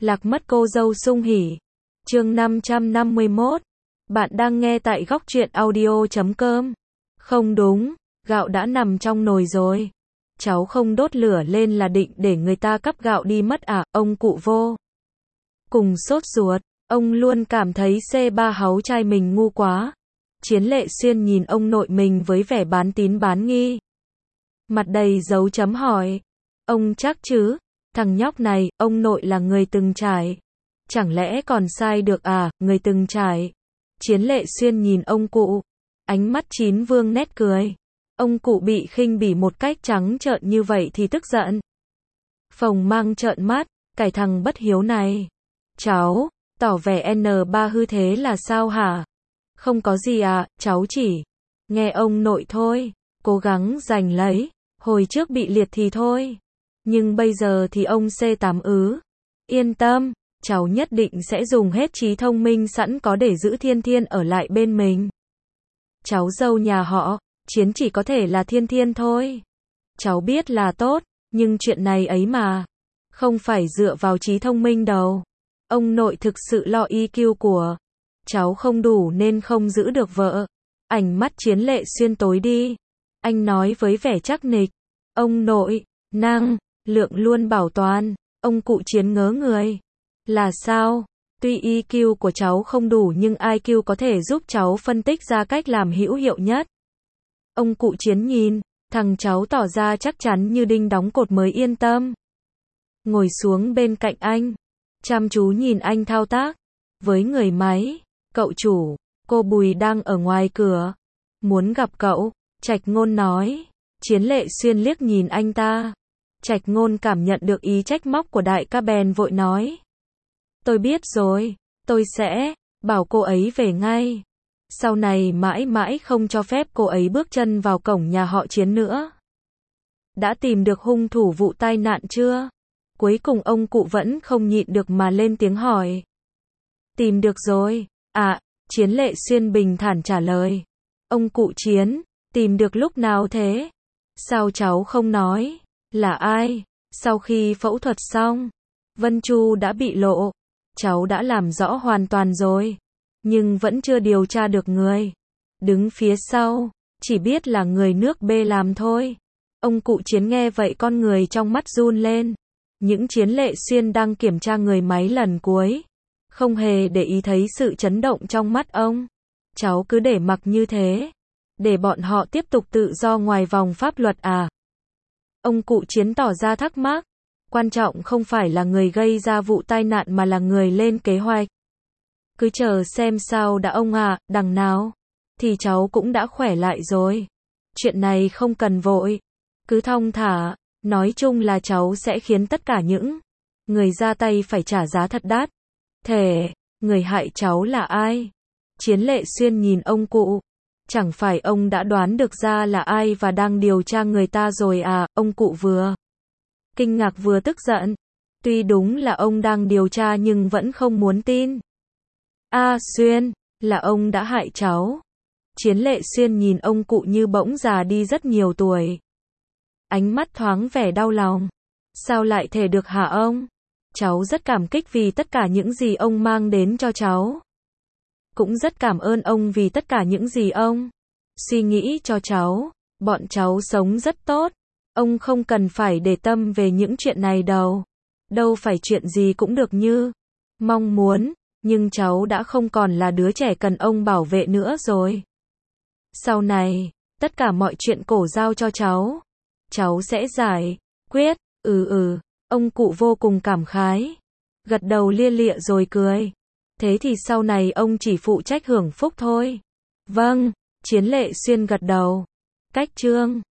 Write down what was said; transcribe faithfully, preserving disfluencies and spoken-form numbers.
Lạc mất cô dâu sung hỉ. Chương năm trăm năm mươi mốt. Bạn đang nghe tại góc truyện audio chấm com. Không đúng, gạo đã nằm trong nồi rồi. Cháu không đốt lửa lên là định để người ta cắp gạo đi mất à? Ông cụ vô cùng sốt ruột. Ông luôn cảm thấy xê ba háu trai mình ngu quá. Chiến Lệ Xuyên nhìn ông nội mình với vẻ bán tín bán nghi. Mặt đầy dấu chấm hỏi. Ông chắc chứ? Thằng nhóc này, ông nội là người từng trải. Chẳng lẽ còn sai được à, người từng trải. Chiến Lệ Xuyên nhìn ông cụ. Ánh mắt chín vương nét cười. Ông cụ bị khinh bỉ một cách trắng trợn như vậy thì tức giận. Phồng mang trợn mắt, cái thằng bất hiếu này. Cháu, tỏ vẻ N ba hư thế là sao hả? Không có gì à, cháu chỉ nghe ông nội thôi, cố gắng giành lấy. Hồi trước bị liệt thì thôi. Nhưng bây giờ thì ông C tám ứ. Yên tâm, cháu nhất định sẽ dùng hết trí thông minh sẵn có để giữ Thiên Thiên ở lại bên mình. Cháu dâu nhà họ, Chiến chỉ có thể là Thiên Thiên thôi. Cháu biết là tốt, nhưng chuyện này ấy mà. Không phải dựa vào trí thông minh đâu. Ông nội thực sự lo i kiu của cháu không đủ nên không giữ được vợ. Ảnh mắt Chiến Lệ Xuyên tối đi. Anh nói với vẻ chắc nịch. Ông nội, năng lượng luôn bảo toàn. Ông cụ Chiến ngớ người. Là sao? Tuy i kiu của cháu không đủ nhưng i kiu có thể giúp cháu phân tích ra cách làm hữu hiệu nhất. Ông cụ Chiến nhìn, thằng cháu tỏ ra chắc chắn như đinh đóng cột mới yên tâm. Ngồi xuống bên cạnh anh, chăm chú nhìn anh thao tác. Với người máy, cậu chủ, cô Bùi đang ở ngoài cửa. Muốn gặp cậu, Trạch Ngôn nói. Chiến Lệ Xuyên liếc nhìn anh ta. Trạch Ngôn cảm nhận được ý trách móc của đại ca bèn vội nói. Tôi biết rồi, tôi sẽ bảo cô ấy về ngay. Sau này mãi mãi không cho phép cô ấy bước chân vào cổng nhà họ Chiến nữa. Đã tìm được hung thủ vụ tai nạn chưa? Cuối cùng ông cụ vẫn không nhịn được mà lên tiếng hỏi. Tìm được rồi. À, Chiến Lệ Xuyên bình thản trả lời. Ông cụ Chiến, tìm được lúc nào thế? Sao cháu không nói? Là ai? Sau khi phẫu thuật xong, Vân Chu đã bị lộ. Cháu đã làm rõ hoàn toàn rồi. Nhưng vẫn chưa điều tra được người đứng phía sau. Chỉ biết là người nước B làm thôi. Ông cụ Chiến nghe vậy con người trong mắt run lên. Những Chiến Lệ Xuyên đang kiểm tra người máy lần cuối. Không hề để ý thấy sự chấn động trong mắt ông. Cháu cứ để mặc như thế. Để bọn họ tiếp tục tự do ngoài vòng pháp luật à? Ông cụ Chiến tỏ ra thắc mắc. Quan trọng không phải là người gây ra vụ tai nạn mà là người lên kế hoạch. Cứ chờ xem sao đã ông ạ, à, đằng nào thì cháu cũng đã khỏe lại rồi. Chuyện này không cần vội. Cứ thong thả. Nói chung là cháu sẽ khiến tất cả những người ra tay phải trả giá thật đắt. Thể, người hại cháu là ai? Chiến Lệ Xuyên nhìn ông cụ. Chẳng phải ông đã đoán được ra là ai và đang điều tra người ta rồi à? Ông cụ vừa kinh ngạc vừa tức giận. Tuy đúng là ông đang điều tra nhưng vẫn không muốn tin. A Xuyên, là ông đã hại cháu. Chiến Lệ Xuyên nhìn ông cụ như bỗng già đi rất nhiều tuổi. Ánh mắt thoáng vẻ đau lòng. Sao lại thể được hả ông? Cháu rất cảm kích vì tất cả những gì ông mang đến cho cháu. Cũng rất cảm ơn ông vì tất cả những gì ông suy nghĩ cho cháu. Bọn cháu sống rất tốt. Ông không cần phải để tâm về những chuyện này đâu. Đâu phải chuyện gì cũng được như mong muốn. Nhưng cháu đã không còn là đứa trẻ cần ông bảo vệ nữa rồi. Sau này, tất cả mọi chuyện cổ giao cho cháu. Cháu sẽ giải quyết. Ừ ừ, ông cụ vô cùng cảm khái. Gật đầu lia lịa rồi cười. Thế thì sau này ông chỉ phụ trách hưởng phúc thôi. Vâng, Chiến Lệ Xuyên gật đầu. Cách chương